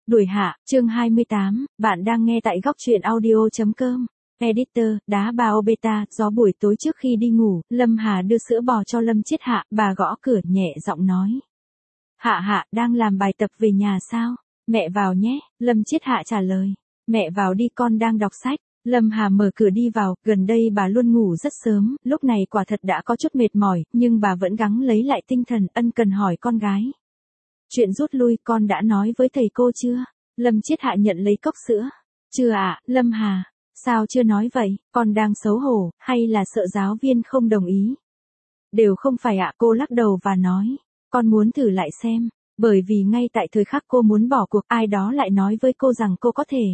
Đuổi hạ, chương 28, bạn đang nghe tại góc truyện audio.com. Editor, đá bao beta, gió buổi tối trước khi đi ngủ, Lâm Hà đưa sữa bò cho Lâm Chiết Hạ, bà gõ cửa nhẹ giọng nói. Hạ Hạ, đang làm bài tập về nhà sao? Mẹ vào nhé, Lâm Chiết Hạ trả lời. Mẹ vào đi, con đang đọc sách. Lâm Hà mở cửa đi vào, gần đây bà luôn ngủ rất sớm, lúc này quả thật đã có chút mệt mỏi, nhưng bà vẫn gắng lấy lại tinh thần, ân cần hỏi con gái. Chuyện rút lui con đã nói với thầy cô chưa? Lâm Chiết Hạ nhận lấy cốc sữa. Chưa ạ, Lâm Hà. Sao chưa nói vậy, con đang xấu hổ, hay là sợ giáo viên không đồng ý? Đều không phải ạ, cô lắc đầu và nói. Con muốn thử lại xem, bởi vì ngay tại thời khắc cô muốn bỏ cuộc, ai đó lại nói với cô rằng cô có thể.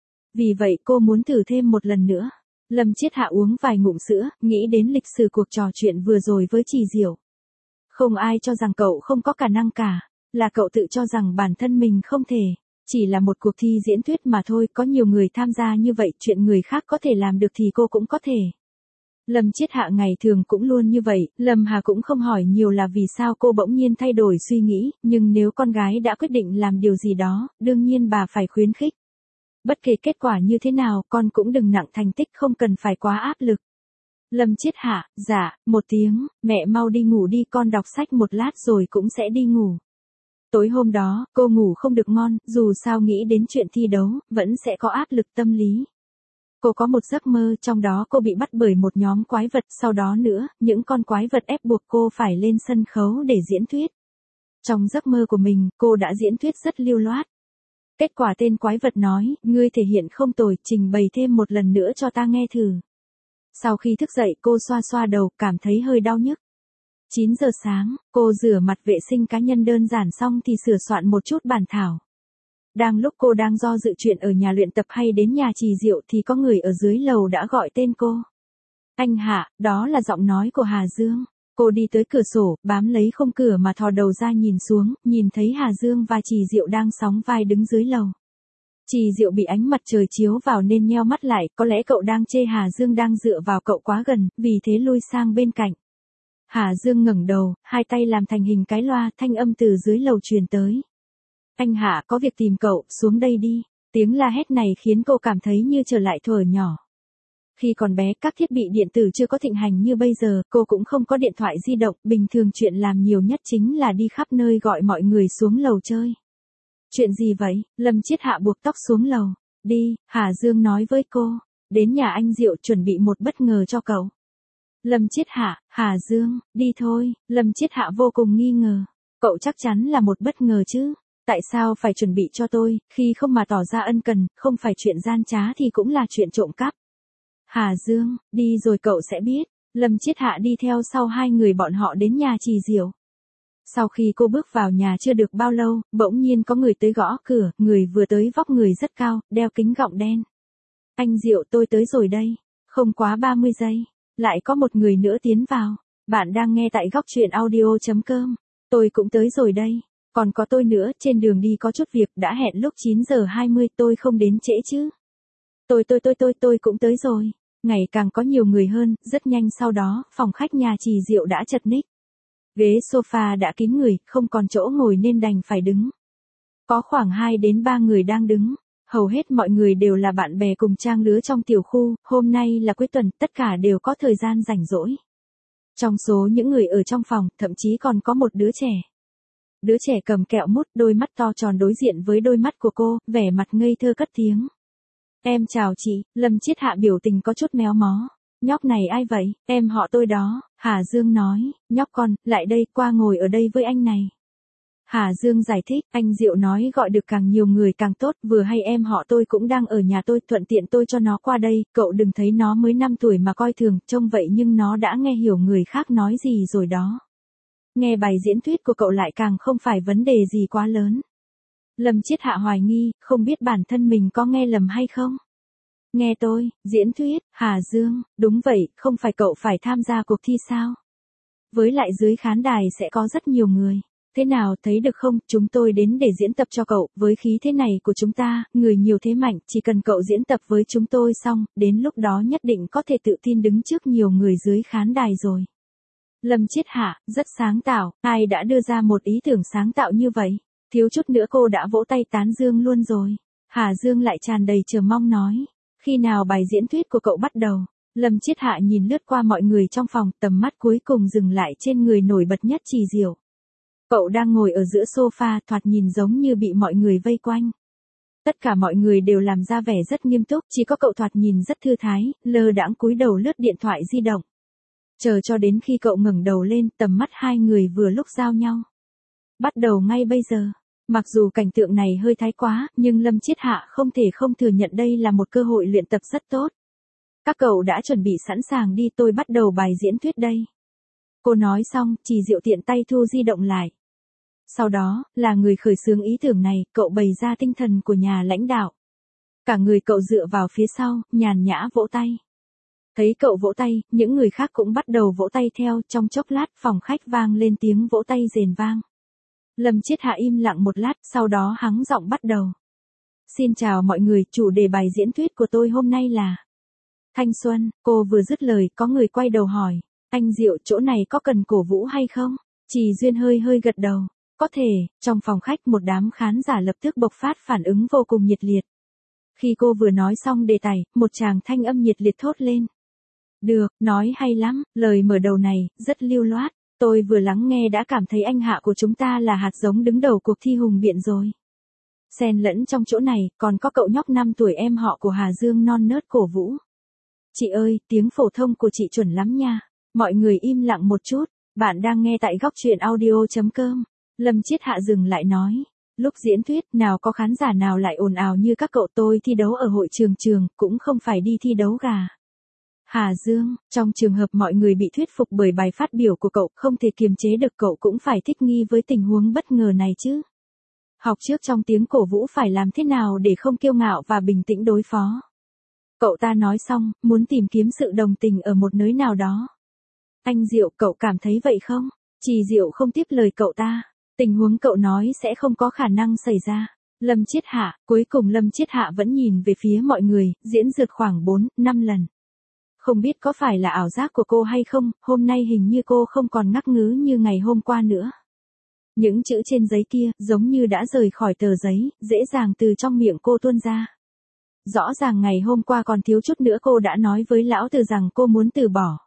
Vì vậy cô muốn thử thêm một lần nữa. Lâm Chiết Hạ uống vài ngụm sữa, nghĩ đến lịch sử cuộc trò chuyện vừa rồi với Trì Diệu. Không ai cho rằng cậu không có khả năng cả, là cậu tự cho rằng bản thân mình không thể. Chỉ là một cuộc thi diễn thuyết mà thôi, có nhiều người tham gia như vậy, chuyện người khác có thể làm được thì cô cũng có thể. Lâm Chiết Hạ ngày thường cũng luôn như vậy, Lâm Hà cũng không hỏi nhiều là vì sao cô bỗng nhiên thay đổi suy nghĩ, nhưng nếu con gái đã quyết định làm điều gì đó, đương nhiên bà phải khuyến khích. Bất kể kết quả như thế nào, con cũng đừng nặng thành tích, không cần phải quá áp lực. Lâm Chiết Hạ, dạ, một tiếng, mẹ mau đi ngủ đi, con đọc sách một lát rồi cũng sẽ đi ngủ. Tối hôm đó, cô ngủ không được ngon, dù sao nghĩ đến chuyện thi đấu, vẫn sẽ có áp lực tâm lý. Cô có một giấc mơ, trong đó cô bị bắt bởi một nhóm quái vật, sau đó nữa, những con quái vật ép buộc cô phải lên sân khấu để diễn thuyết. Trong giấc mơ của mình, cô đã diễn thuyết rất lưu loát. Kết quả tên quái vật nói, ngươi thể hiện không tồi, trình bày thêm một lần nữa cho ta nghe thử. Sau khi thức dậy cô xoa xoa đầu, cảm thấy hơi đau nhức. 9 giờ sáng, cô rửa mặt vệ sinh cá nhân đơn giản xong thì sửa soạn một chút bản thảo. Lúc cô đang do dự chuyện ở nhà luyện tập hay đến nhà Trì Diệu thì có người ở dưới lầu đã gọi tên cô. Anh Hạ, đó là giọng nói của Hà Dương. Cô đi tới cửa sổ, bám lấy khung cửa mà thò đầu ra nhìn xuống, nhìn thấy Hà Dương và Trì Diệu đang sóng vai đứng dưới lầu. Trì Diệu bị ánh mặt trời chiếu vào nên nheo mắt lại, có lẽ cậu đang chê Hà Dương đang dựa vào cậu quá gần, vì thế lui sang bên cạnh. Hà Dương ngẩng đầu, hai tay làm thành hình cái loa, thanh âm từ dưới lầu truyền tới. Anh Hạ có việc tìm cậu, xuống đây đi. Tiếng la hét này khiến cô cảm thấy như trở lại thuở nhỏ. Khi còn bé, các thiết bị điện tử chưa có thịnh hành như bây giờ, cô cũng không có điện thoại di động, bình thường chuyện làm nhiều nhất chính là đi khắp nơi gọi mọi người xuống lầu chơi. Chuyện gì vậy? Lâm Chiết Hạ buộc tóc xuống lầu. Đi, Hà Dương nói với cô. Đến nhà anh Diệu chuẩn bị một bất ngờ cho cậu. Lâm Chiết Hạ, Hà Dương, đi thôi. Lâm Chiết Hạ vô cùng nghi ngờ. Cậu chắc chắn là một bất ngờ chứ. Tại sao phải chuẩn bị cho tôi, khi không mà tỏ ra ân cần, không phải chuyện gian trá thì cũng là chuyện trộm cắp. Hà Dương, đi rồi cậu sẽ biết. Lâm Chiết Hạ đi theo sau hai người bọn họ đến nhà Trì Diệu. Sau khi cô bước vào nhà chưa được bao lâu, bỗng nhiên có người tới gõ cửa, người vừa tới vóc người rất cao, đeo kính gọng đen. Anh Diệu, tôi tới rồi đây. Không quá 30 giây, lại có một người nữa tiến vào. Bạn đang nghe tại góc truyện audio.com. Tôi cũng tới rồi đây. Còn có tôi nữa, trên đường đi có chút việc, đã hẹn lúc 9 giờ 20, tôi không đến trễ chứ. Tôi cũng tới rồi. Ngày càng có nhiều người hơn, rất nhanh sau đó, phòng khách nhà Trì Diệu đã chật ních. Ghế sofa đã kín người, không còn chỗ ngồi nên đành phải đứng. Có khoảng 2 đến 3 người đang đứng. Hầu hết mọi người đều là bạn bè cùng trang lứa trong tiểu khu, hôm nay là cuối tuần, tất cả đều có thời gian rảnh rỗi. Trong số những người ở trong phòng, thậm chí còn có một đứa trẻ. Đứa trẻ cầm kẹo mút, đôi mắt to tròn đối diện với đôi mắt của cô, vẻ mặt ngây thơ cất tiếng. Em chào chị. Lâm Chiết Hạ biểu tình có chút méo mó. Nhóc này ai vậy? Em họ tôi đó. Hà Dương nói. Nhóc con, lại đây, qua ngồi ở đây với anh này. Hà Dương giải thích, anh Diệu nói gọi được càng nhiều người càng tốt, vừa hay em họ tôi cũng đang ở nhà tôi, thuận tiện tôi cho nó qua đây, cậu đừng thấy nó mới 5 tuổi mà coi thường, trông vậy nhưng nó đã nghe hiểu người khác nói gì rồi đó. Nghe bài diễn thuyết của cậu lại càng không phải vấn đề gì quá lớn. Lâm Chiết Hạ hoài nghi, không biết bản thân mình có nghe lầm hay không? Nghe tôi, diễn thuyết, Hà Dương, đúng vậy, không phải cậu phải tham gia cuộc thi sao? Với lại dưới khán đài sẽ có rất nhiều người. Thế nào, thấy được không, chúng tôi đến để diễn tập cho cậu, với khí thế này của chúng ta, người nhiều thế mạnh, chỉ cần cậu diễn tập với chúng tôi xong, đến lúc đó nhất định có thể tự tin đứng trước nhiều người dưới khán đài rồi. Lâm Chiết Hạ, rất sáng tạo, ai đã đưa ra một ý tưởng sáng tạo như vậy? Thiếu chút nữa cô đã vỗ tay tán dương luôn rồi. Hà Dương lại tràn đầy chờ mong nói. Khi nào bài diễn thuyết của cậu bắt đầu? Lâm Chiết Hạ nhìn lướt qua mọi người trong phòng, tầm mắt cuối cùng dừng lại trên người nổi bật nhất Trì Diệu. Cậu đang ngồi ở giữa sofa, thoạt nhìn giống như bị mọi người vây quanh. Tất cả mọi người đều làm ra vẻ rất nghiêm túc, chỉ có cậu thoạt nhìn rất thư thái, lơ đãng cúi đầu lướt điện thoại di động. Chờ cho đến khi cậu ngẩng đầu lên, tầm mắt hai người vừa lúc giao nhau. Bắt đầu ngay bây giờ. Mặc dù cảnh tượng này hơi thái quá, nhưng Lâm Chiết Hạ không thể không thừa nhận đây là một cơ hội luyện tập rất tốt. Các cậu đã chuẩn bị sẵn sàng đi, tôi bắt đầu bài diễn thuyết đây. Cô nói xong, Trì Diệu tiện tay thu di động lại. Sau đó, là người khởi xướng ý tưởng này, cậu bày ra tinh thần của nhà lãnh đạo. Cả người cậu dựa vào phía sau, nhàn nhã vỗ tay. Thấy cậu vỗ tay, những người khác cũng bắt đầu vỗ tay theo, trong chốc lát phòng khách vang lên tiếng vỗ tay rền vang. Lâm Chiết Hạ im lặng một lát, sau đó hắng giọng bắt đầu. Xin chào mọi người, chủ đề bài diễn thuyết của tôi hôm nay là thanh xuân. Cô vừa dứt lời, có người quay đầu hỏi, anh Diệu, chỗ này có cần cổ vũ hay không? Trì Duyên hơi gật đầu. Có thể. Trong phòng khách một đám khán giả lập tức bộc phát phản ứng vô cùng nhiệt liệt. Khi cô vừa nói xong đề tài, một tràng thanh âm nhiệt liệt thốt lên. Được, nói hay lắm, lời mở đầu này, rất lưu loát. Tôi vừa lắng nghe đã cảm thấy anh Hạ của chúng ta là hạt giống đứng đầu cuộc thi hùng biện rồi. Xen lẫn trong chỗ này, còn có cậu nhóc 5 tuổi em họ của Hà Dương non nớt cổ vũ. Chị ơi, tiếng phổ thông của chị chuẩn lắm nha. Mọi người im lặng một chút, bạn đang nghe tại góc truyện audio.com. Lâm Chiết Hạ dừng lại nói. Lúc diễn thuyết, nào có khán giả nào lại ồn ào như các cậu, tôi thi đấu ở hội trường, cũng không phải đi thi đấu gà. Hà Dương, trong trường hợp mọi người bị thuyết phục bởi bài phát biểu của cậu, không thể kiềm chế được, cậu cũng phải thích nghi với tình huống bất ngờ này chứ. Học trước trong tiếng cổ vũ phải làm thế nào để không kiêu ngạo và bình tĩnh đối phó. Cậu ta nói xong, muốn tìm kiếm sự đồng tình ở một nơi nào đó. Anh Diệu, cậu cảm thấy vậy không? Trì Diệu không tiếp lời cậu ta. Tình huống cậu nói sẽ không có khả năng xảy ra. Lâm Chiết Hạ, cuối cùng Lâm Chiết Hạ vẫn nhìn về phía mọi người, diễn dượt khoảng 4-5 lần. Không biết có phải là ảo giác của cô hay không, hôm nay hình như cô không còn ngắc ngứ như ngày hôm qua nữa. Những chữ trên giấy kia, giống như đã rời khỏi tờ giấy, dễ dàng từ trong miệng cô tuôn ra. Rõ ràng ngày hôm qua còn thiếu chút nữa cô đã nói với lão tử rằng cô muốn từ bỏ.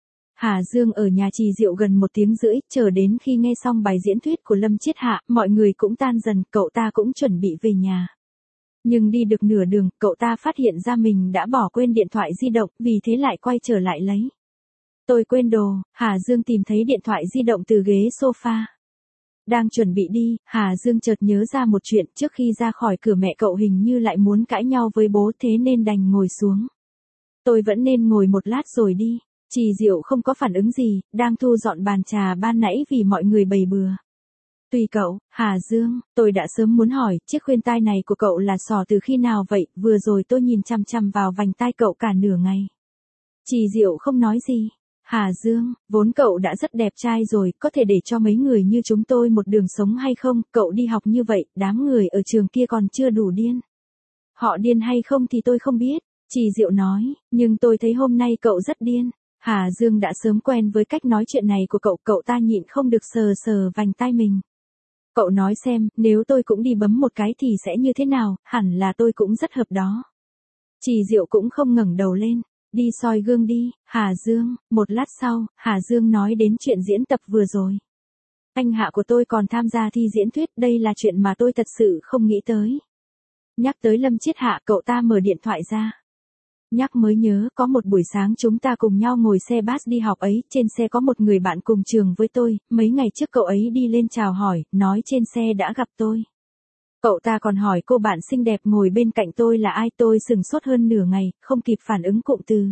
Hà Dương ở nhà Trì Diệu gần 1 tiếng rưỡi, chờ đến khi nghe xong bài diễn thuyết của Lâm Chiết Hạ, mọi người cũng tan dần, cậu ta cũng chuẩn bị về nhà. Nhưng đi được nửa đường, cậu ta phát hiện ra mình đã bỏ quên điện thoại di động, vì thế lại quay trở lại lấy. Tôi quên đồ. Hà Dương tìm thấy điện thoại di động từ ghế sofa. Đang chuẩn bị đi, Hà Dương chợt nhớ ra một chuyện, trước khi ra khỏi cửa mẹ cậu hình như lại muốn cãi nhau với bố, thế nên đành ngồi xuống. Tôi vẫn nên ngồi một lát rồi đi. Trì Diệu không có phản ứng gì, đang thu dọn bàn trà ban nãy vì mọi người bày bừa. Tùy cậu. Hà Dương, tôi đã sớm muốn hỏi, chiếc khuyên tai này của cậu là xỏ từ khi nào vậy, vừa rồi tôi nhìn chằm chằm vào vành tai cậu cả nửa ngày. Trì Diệu không nói gì. Hà Dương, vốn cậu đã rất đẹp trai rồi, có thể để cho mấy người như chúng tôi một đường sống hay không, cậu đi học như vậy, đám người ở trường kia còn chưa đủ điên. Họ điên hay không thì tôi không biết, Trì Diệu nói, nhưng tôi thấy hôm nay cậu rất điên. Hà Dương đã sớm quen với cách nói chuyện này của cậu, cậu ta nhịn không được sờ vành tai mình. Cậu nói xem, nếu tôi cũng đi bấm một cái thì sẽ như thế nào, hẳn là tôi cũng rất hợp đó. Trì Diệu cũng không ngẩng đầu lên. Đi soi gương đi, Hà Dương. Một lát sau, Hà Dương nói đến chuyện diễn tập vừa rồi. Anh Hạ của tôi còn tham gia thi diễn thuyết, đây là chuyện mà tôi thật sự không nghĩ tới. Nhắc tới Lâm Chiết Hạ, cậu ta mở điện thoại ra. Nhắc mới nhớ, có một buổi sáng chúng ta cùng nhau ngồi xe bus đi học ấy, trên xe có một người bạn cùng trường với tôi, mấy ngày trước cậu ấy đi lên chào hỏi, nói trên xe đã gặp tôi. Cậu ta còn hỏi cô bạn xinh đẹp ngồi bên cạnh tôi là ai, tôi sửng sốt hơn nửa ngày, không kịp phản ứng cụm từ.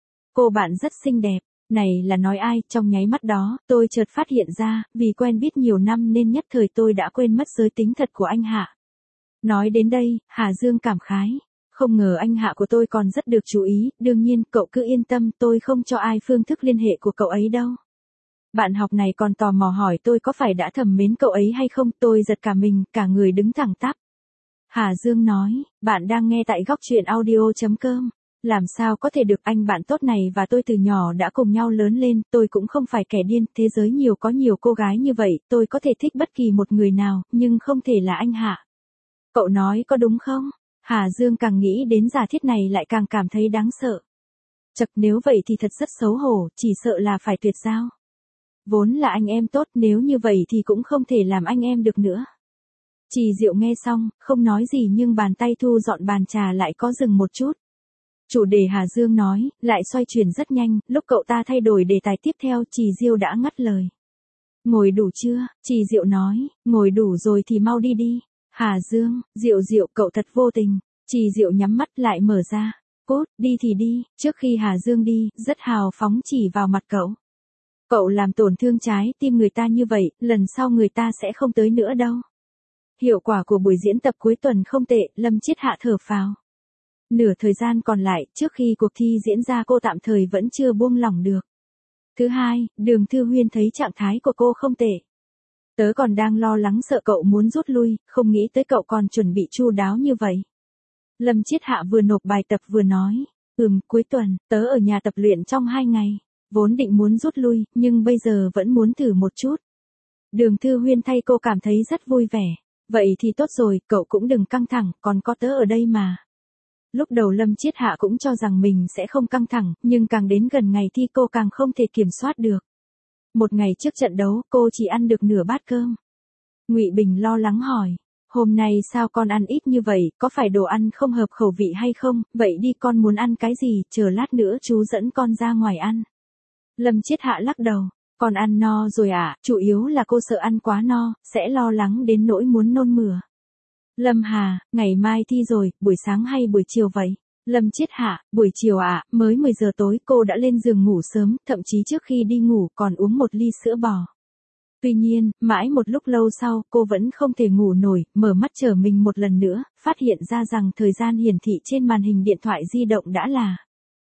Cô bạn rất xinh đẹp, này là nói ai, trong nháy mắt đó, tôi chợt phát hiện ra, vì quen biết nhiều năm nên nhất thời tôi đã quên mất giới tính thật của anh Hạ. Nói đến đây, Hà Dương cảm khái. Không ngờ anh Hạ của tôi còn rất được chú ý, đương nhiên, cậu cứ yên tâm, tôi không cho ai phương thức liên hệ của cậu ấy đâu. Bạn học này còn tò mò hỏi tôi có phải đã thầm mến cậu ấy hay không, tôi giật cả mình, cả người đứng thẳng tắp. Hà Dương nói, bạn đang nghe tại góc truyện audio.com. Làm sao có thể được, anh bạn tốt này và tôi từ nhỏ đã cùng nhau lớn lên, tôi cũng không phải kẻ điên, thế giới có nhiều cô gái như vậy, tôi có thể thích bất kỳ một người nào, nhưng không thể là anh Hạ. Cậu nói có đúng không? Hà Dương càng nghĩ đến giả thiết này lại càng cảm thấy đáng sợ. Chật, nếu vậy thì thật rất xấu hổ, chỉ sợ là phải tuyệt giao. Vốn là anh em tốt, nếu như vậy thì cũng không thể làm anh em được nữa. Trì Diệu nghe xong, không nói gì nhưng bàn tay thu dọn bàn trà lại có dừng một chút. Chủ đề Hà Dương nói, lại xoay chuyển rất nhanh, lúc cậu ta thay đổi đề tài tiếp theo, Trì Diệu đã ngắt lời. Ngồi đủ chưa? Trì Diệu nói, ngồi đủ rồi thì mau đi đi. Hà Dương, Diệu cậu thật vô tình. Trì Diệu nhắm mắt lại mở ra. Cốt, đi thì đi, trước khi Hà Dương đi, rất hào phóng chỉ vào mặt cậu. Cậu làm tổn thương trái tim người ta như vậy, lần sau người ta sẽ không tới nữa đâu. Hiệu quả của buổi diễn tập cuối tuần không tệ, Lâm Chiết Hạ thở phào. Nửa thời gian còn lại, trước khi cuộc thi diễn ra cô tạm thời vẫn chưa buông lỏng được. Thứ hai, Đường Thư Huyên thấy trạng thái của cô không tệ. Tớ còn đang lo lắng sợ cậu muốn rút lui, không nghĩ tới cậu còn chuẩn bị chu đáo như vậy. Lâm Chiết Hạ vừa nộp bài tập vừa nói, cuối tuần, tớ ở nhà tập luyện trong 2 ngày. Vốn định muốn rút lui, nhưng bây giờ vẫn muốn thử một chút. Đường Thư Huyên thay cô cảm thấy rất vui vẻ. Vậy thì tốt rồi, cậu cũng đừng căng thẳng, còn có tớ ở đây mà. Lúc đầu Lâm Chiết Hạ cũng cho rằng mình sẽ không căng thẳng, nhưng càng đến gần ngày thi cô càng không thể kiểm soát được. Một ngày trước trận đấu, cô chỉ ăn được nửa bát cơm. Ngụy Bình lo lắng hỏi, hôm nay sao con ăn ít như vậy, có phải đồ ăn không hợp khẩu vị hay không, vậy đi con muốn ăn cái gì, chờ lát nữa chú dẫn con ra ngoài ăn. Lâm Chiết Hạ lắc đầu, con ăn no rồi ạ, chủ yếu là cô sợ ăn quá no, sẽ lo lắng đến nỗi muốn nôn mửa. Lâm Hà, ngày mai thi rồi, buổi sáng hay buổi chiều vậy? Lâm Chiết Hạ, buổi chiều ạ, mới 10 giờ tối cô đã lên giường ngủ sớm, thậm chí trước khi đi ngủ còn uống một ly sữa bò. Tuy nhiên, mãi một lúc lâu sau, cô vẫn không thể ngủ nổi, mở mắt trở mình một lần nữa, phát hiện ra rằng thời gian hiển thị trên màn hình điện thoại di động đã là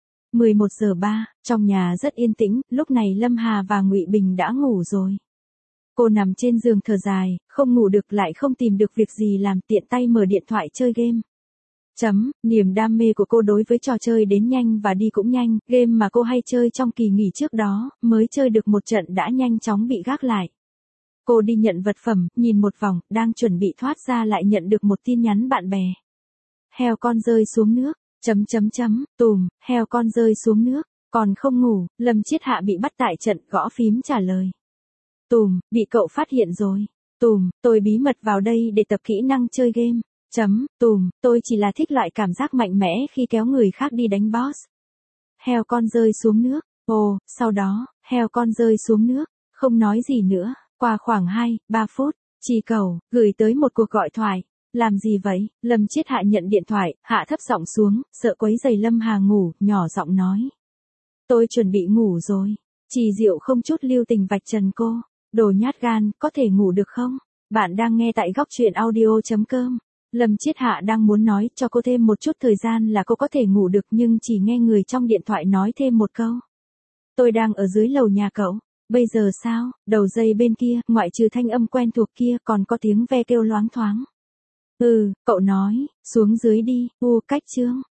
11 giờ 3, trong nhà rất yên tĩnh, lúc này Lâm Hà và Ngụy Bình đã ngủ rồi. Cô nằm trên giường thở dài, không ngủ được lại không tìm được việc gì làm, tiện tay mở điện thoại chơi game. Niềm đam mê của cô đối với trò chơi đến nhanh và đi cũng nhanh, game mà cô hay chơi trong kỳ nghỉ trước đó, mới chơi được một trận đã nhanh chóng bị gác lại. Cô đi nhận vật phẩm, nhìn một vòng, đang chuẩn bị thoát ra lại nhận được một tin nhắn bạn bè. Heo con rơi xuống nước, tùm, heo con rơi xuống nước, còn không ngủ, Lâm Chiết Hạ bị bắt tại trận, gõ phím trả lời. Tùm, bị cậu phát hiện rồi. Tùm, tôi bí mật vào đây để tập kỹ năng chơi game. Tùm, tôi chỉ là thích loại cảm giác mạnh mẽ khi kéo người khác đi đánh boss. Heo con rơi xuống nước. Ồ, sau đó, heo con rơi xuống nước, không nói gì nữa. Qua khoảng 2-3 phút, Trì Cầu gửi tới một cuộc gọi thoại. Làm gì vậy? Lâm Chiết Hạ nhận điện thoại, hạ thấp giọng xuống, sợ quấy rầy Lâm Hà ngủ, nhỏ giọng nói. Tôi chuẩn bị ngủ rồi. Trì Diệu không chút lưu tình vạch trần cô. Đồ nhát gan, có thể ngủ được không? Bạn đang nghe tại góc truyện audio.com. Lâm Chiết Hạ đang muốn nói cho cô thêm một chút thời gian là cô có thể ngủ được nhưng chỉ nghe người trong điện thoại nói thêm một câu. Tôi đang ở dưới lầu nhà cậu. Bây giờ sao? Đầu dây bên kia, ngoại trừ thanh âm quen thuộc kia còn có tiếng ve kêu loáng thoáng. Cậu nói, xuống dưới đi, cách Trương.